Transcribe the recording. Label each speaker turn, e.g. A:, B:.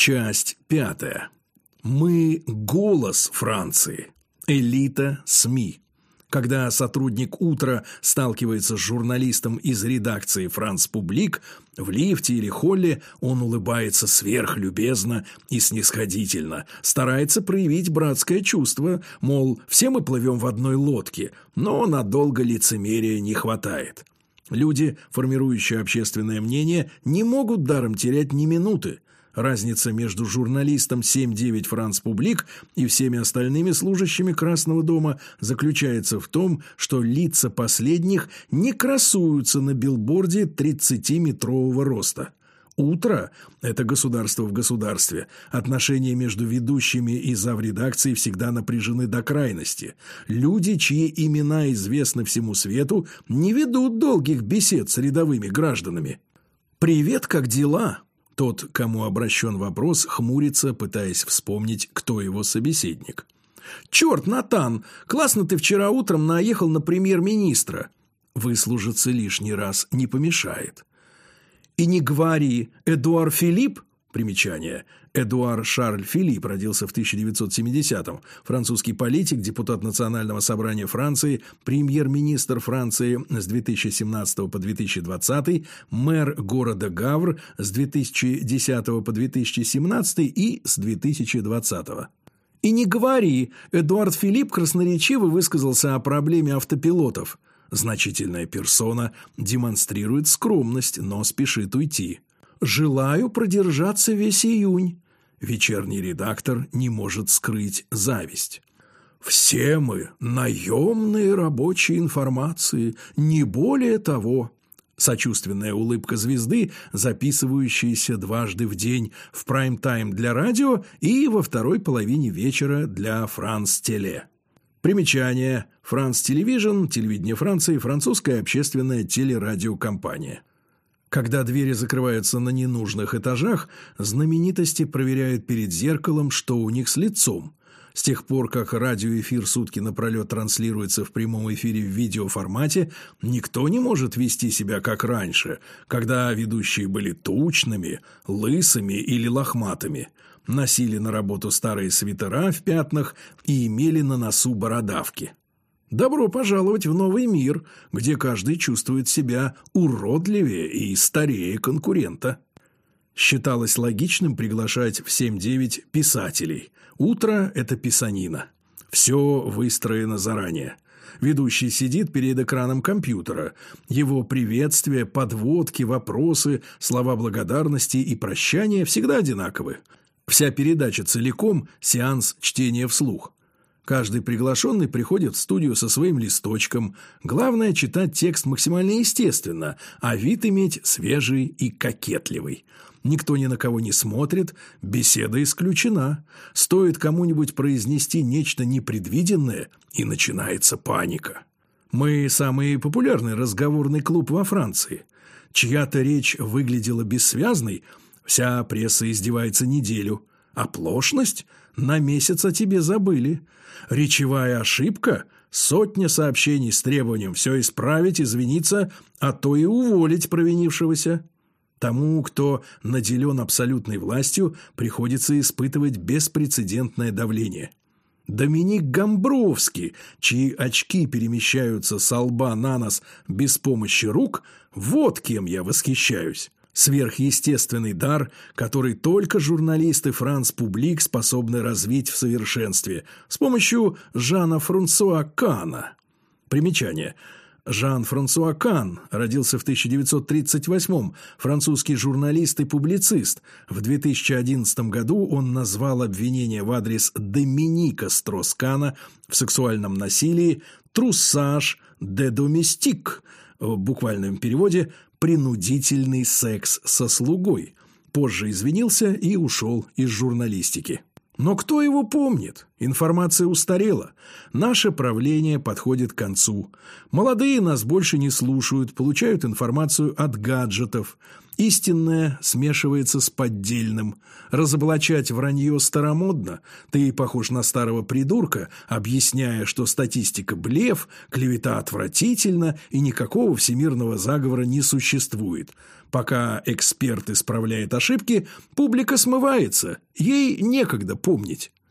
A: Часть 5. Мы – голос Франции. Элита СМИ. Когда сотрудник «Утра» сталкивается с журналистом из редакции «Франс Публик», в лифте или холле он улыбается сверхлюбезно и снисходительно, старается проявить братское чувство, мол, все мы плывем в одной лодке, но надолго лицемерия не хватает. Люди, формирующие общественное мнение, не могут даром терять ни минуты. Разница между журналистом 7-9 «Франс Публик» и всеми остальными служащими Красного дома заключается в том, что лица последних не красуются на билборде 30-метрового роста. «Утро» – это государство в государстве. Отношения между ведущими и завредакцией всегда напряжены до крайности. Люди, чьи имена известны всему свету, не ведут долгих бесед с рядовыми гражданами. «Привет, как дела?» Тот, кому обращен вопрос, хмурится, пытаясь вспомнить, кто его собеседник. «Черт, Натан, классно ты вчера утром наехал на премьер-министра». Выслужиться лишний раз не помешает. «И не говори, Эдуар Филипп?» Примечание. Эдуар Шарль Филипп родился в 1970-м. Французский политик, депутат Национального собрания Франции, премьер-министр Франции с 2017 по 2020, мэр города Гавр с 2010 по 2017 и с 2020. «И не говори, Эдуард Филипп красноречиво высказался о проблеме автопилотов». Значительная персона демонстрирует скромность, но спешит уйти. «Желаю продержаться весь июнь». Вечерний редактор не может скрыть зависть. «Все мы наемные рабочие информации, не более того». Сочувственная улыбка звезды, записывающаяся дважды в день в прайм-тайм для радио и во второй половине вечера для «Франс Теле». Примечание. «Франс Телевижн», телевидение Франции, французская общественная телерадиокомпания. Когда двери закрываются на ненужных этажах, знаменитости проверяют перед зеркалом, что у них с лицом. С тех пор, как радиоэфир сутки напролет транслируется в прямом эфире в видеоформате, никто не может вести себя как раньше, когда ведущие были тучными, лысыми или лохматыми, носили на работу старые свитера в пятнах и имели на носу бородавки. Добро пожаловать в новый мир, где каждый чувствует себя уродливее и старее конкурента. Считалось логичным приглашать в 7-9 писателей. «Утро» – это писанина. Все выстроено заранее. Ведущий сидит перед экраном компьютера. Его приветствия, подводки, вопросы, слова благодарности и прощания всегда одинаковы. Вся передача целиком – сеанс чтения вслух. Каждый приглашенный приходит в студию со своим листочком. Главное – читать текст максимально естественно, а вид иметь свежий и кокетливый. Никто ни на кого не смотрит, беседа исключена. Стоит кому-нибудь произнести нечто непредвиденное, и начинается паника. Мы – самый популярный разговорный клуб во Франции. Чья-то речь выглядела бессвязной, вся пресса издевается неделю. Оплошность? На месяц о тебе забыли. Речевая ошибка? Сотня сообщений с требованием все исправить, извиниться, а то и уволить провинившегося. Тому, кто наделен абсолютной властью, приходится испытывать беспрецедентное давление. Доминик Гамбровский, чьи очки перемещаются со лба на нос без помощи рук, вот кем я восхищаюсь. Сверхъестественный дар, который только журналисты «Франс Публик» способны развить в совершенстве с помощью Жана-Франсуа Канна. Примечание. Жан-Франсуа Кан родился в 1938-м, французский журналист и публицист. В 2011 году он назвал обвинение в адрес Доминика Строс-Кана в сексуальном насилии «труссаж де доместик», в буквальном переводе «принудительный секс со слугой». Позже извинился и ушел из журналистики. Но кто его помнит? Информация устарела. Наше правление подходит к концу. Молодые нас больше не слушают, получают информацию от гаджетов. Истинное смешивается с поддельным. Разоблачать вранье старомодно. Ты похож на старого придурка, объясняя, что статистика – блеф, клевета отвратительна и никакого всемирного заговора не существует. Пока эксперт исправляет ошибки, публика смывается. Ей некогда помнить.